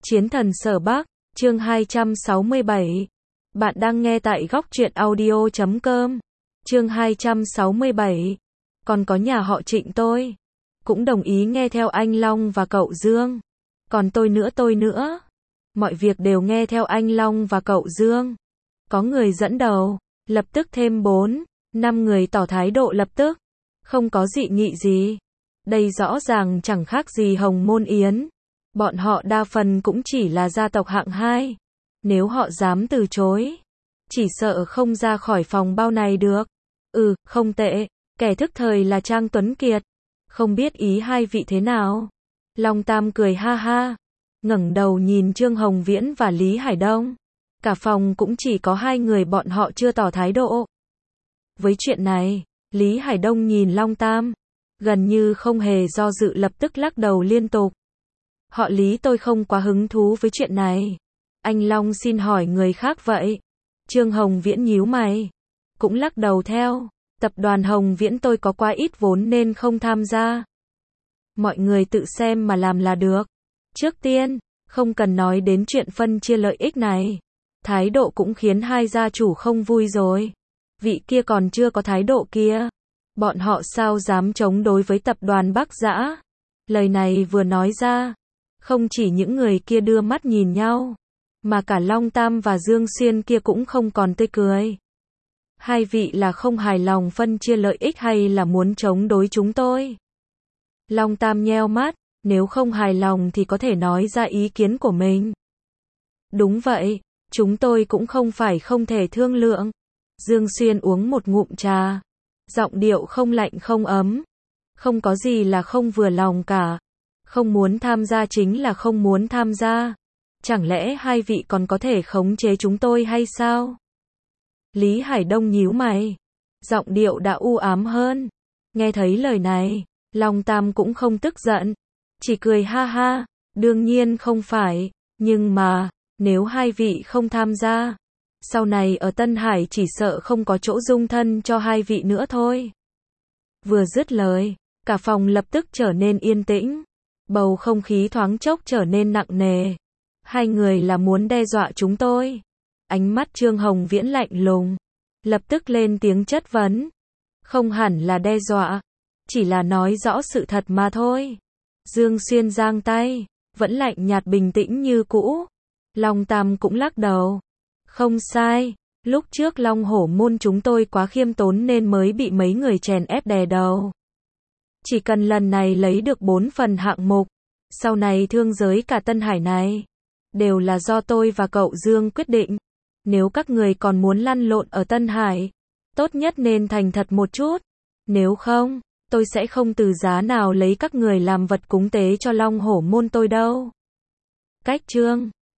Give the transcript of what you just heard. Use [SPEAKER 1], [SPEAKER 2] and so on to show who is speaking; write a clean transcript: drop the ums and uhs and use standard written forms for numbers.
[SPEAKER 1] Chiến thần Sở Bắc, chương 267. Bạn đang nghe tại góc truyện audio.com. Chương 267. Còn có nhà họ Trịnh tôi cũng đồng ý nghe theo anh Long và cậu Dương. Còn tôi nữa. Mọi việc đều nghe theo anh Long và cậu Dương. Có người dẫn đầu, lập tức thêm 4, 5 người tỏ thái độ lập tức. Không có dị nghị gì. Đây rõ ràng chẳng khác gì Hồng Môn Yến. Bọn họ đa phần cũng chỉ là gia tộc hạng 2. Nếu họ dám từ chối, chỉ sợ không ra khỏi phòng bao này được. Không tệ. Kẻ thức thời là Trang Tuấn Kiệt. Không biết ý hai vị thế nào? Long Tam cười ha ha, ngẩng đầu nhìn Trương Hồng Viễn và Lý Hải Đông. Cả phòng cũng chỉ có 2 người bọn họ chưa tỏ thái độ. Với chuyện này, Lý Hải Đông nhìn Long Tam, gần như không hề do dự lập tức lắc đầu liên tục. Họ Lý tôi không quá hứng thú với chuyện này. Anh Long xin hỏi người khác vậy. Trương Hồng Viễn nhíu mày, cũng lắc đầu theo. Tập đoàn Hồng Viễn tôi có quá ít vốn nên không tham gia. Mọi người tự xem mà làm là được. Trước tiên, không cần nói đến chuyện phân chia lợi ích này. Thái độ cũng khiến hai gia chủ không vui rồi. Vị kia còn chưa có thái độ kia. Bọn họ sao dám chống đối với tập đoàn Bắc Dã? Lời này vừa nói ra, không chỉ những người kia đưa mắt nhìn nhau, mà cả Long Tam và Dương Xuyên kia cũng không còn tươi cười. Hai vị là không hài lòng phân chia lợi ích hay là muốn chống đối chúng tôi? Long Tam nheo mắt, nếu không hài lòng thì có thể nói ra ý kiến của mình. Đúng vậy, chúng tôi cũng không phải không thể thương lượng. Dương Xuyên uống một ngụm trà, giọng điệu không lạnh không ấm. Không có gì là không vừa lòng cả. Không muốn tham gia chính là không muốn tham gia. Chẳng lẽ hai vị còn có thể khống chế chúng tôi hay sao? Lý Hải Đông nhíu mày, giọng điệu đã u ám hơn. Nghe thấy lời này, Long Tam cũng không tức giận, chỉ cười ha ha, đương nhiên không phải, nhưng mà, nếu hai vị không tham gia, sau này ở Tân Hải chỉ sợ không có chỗ dung thân cho hai vị nữa thôi. Vừa dứt lời, cả phòng lập tức trở nên yên tĩnh, bầu không khí thoáng chốc trở nên nặng nề. Hai người là muốn đe dọa chúng tôi. Ánh mắt Trương Hồng Viễn lạnh lùng, lập tức lên tiếng chất vấn. Không hẳn là đe dọa, chỉ là nói rõ sự thật mà thôi. Dương Xuyên giang tay, vẫn lạnh nhạt bình tĩnh như cũ. Long Tam cũng lắc đầu. Không sai, lúc trước Long Hổ Môn chúng tôi quá khiêm tốn nên mới bị mấy người chèn ép đè đầu. Chỉ cần lần này lấy được 4 phần hạng mục, sau này thương giới cả Tân Hải này, đều là do tôi và cậu Dương quyết định. Nếu các người còn muốn lăn lộn ở Tân Hải, tốt nhất nên thành thật một chút. Nếu không, tôi sẽ không từ giá nào lấy các người làm vật cúng tế cho Long Hổ Môn tôi đâu. Cách Trương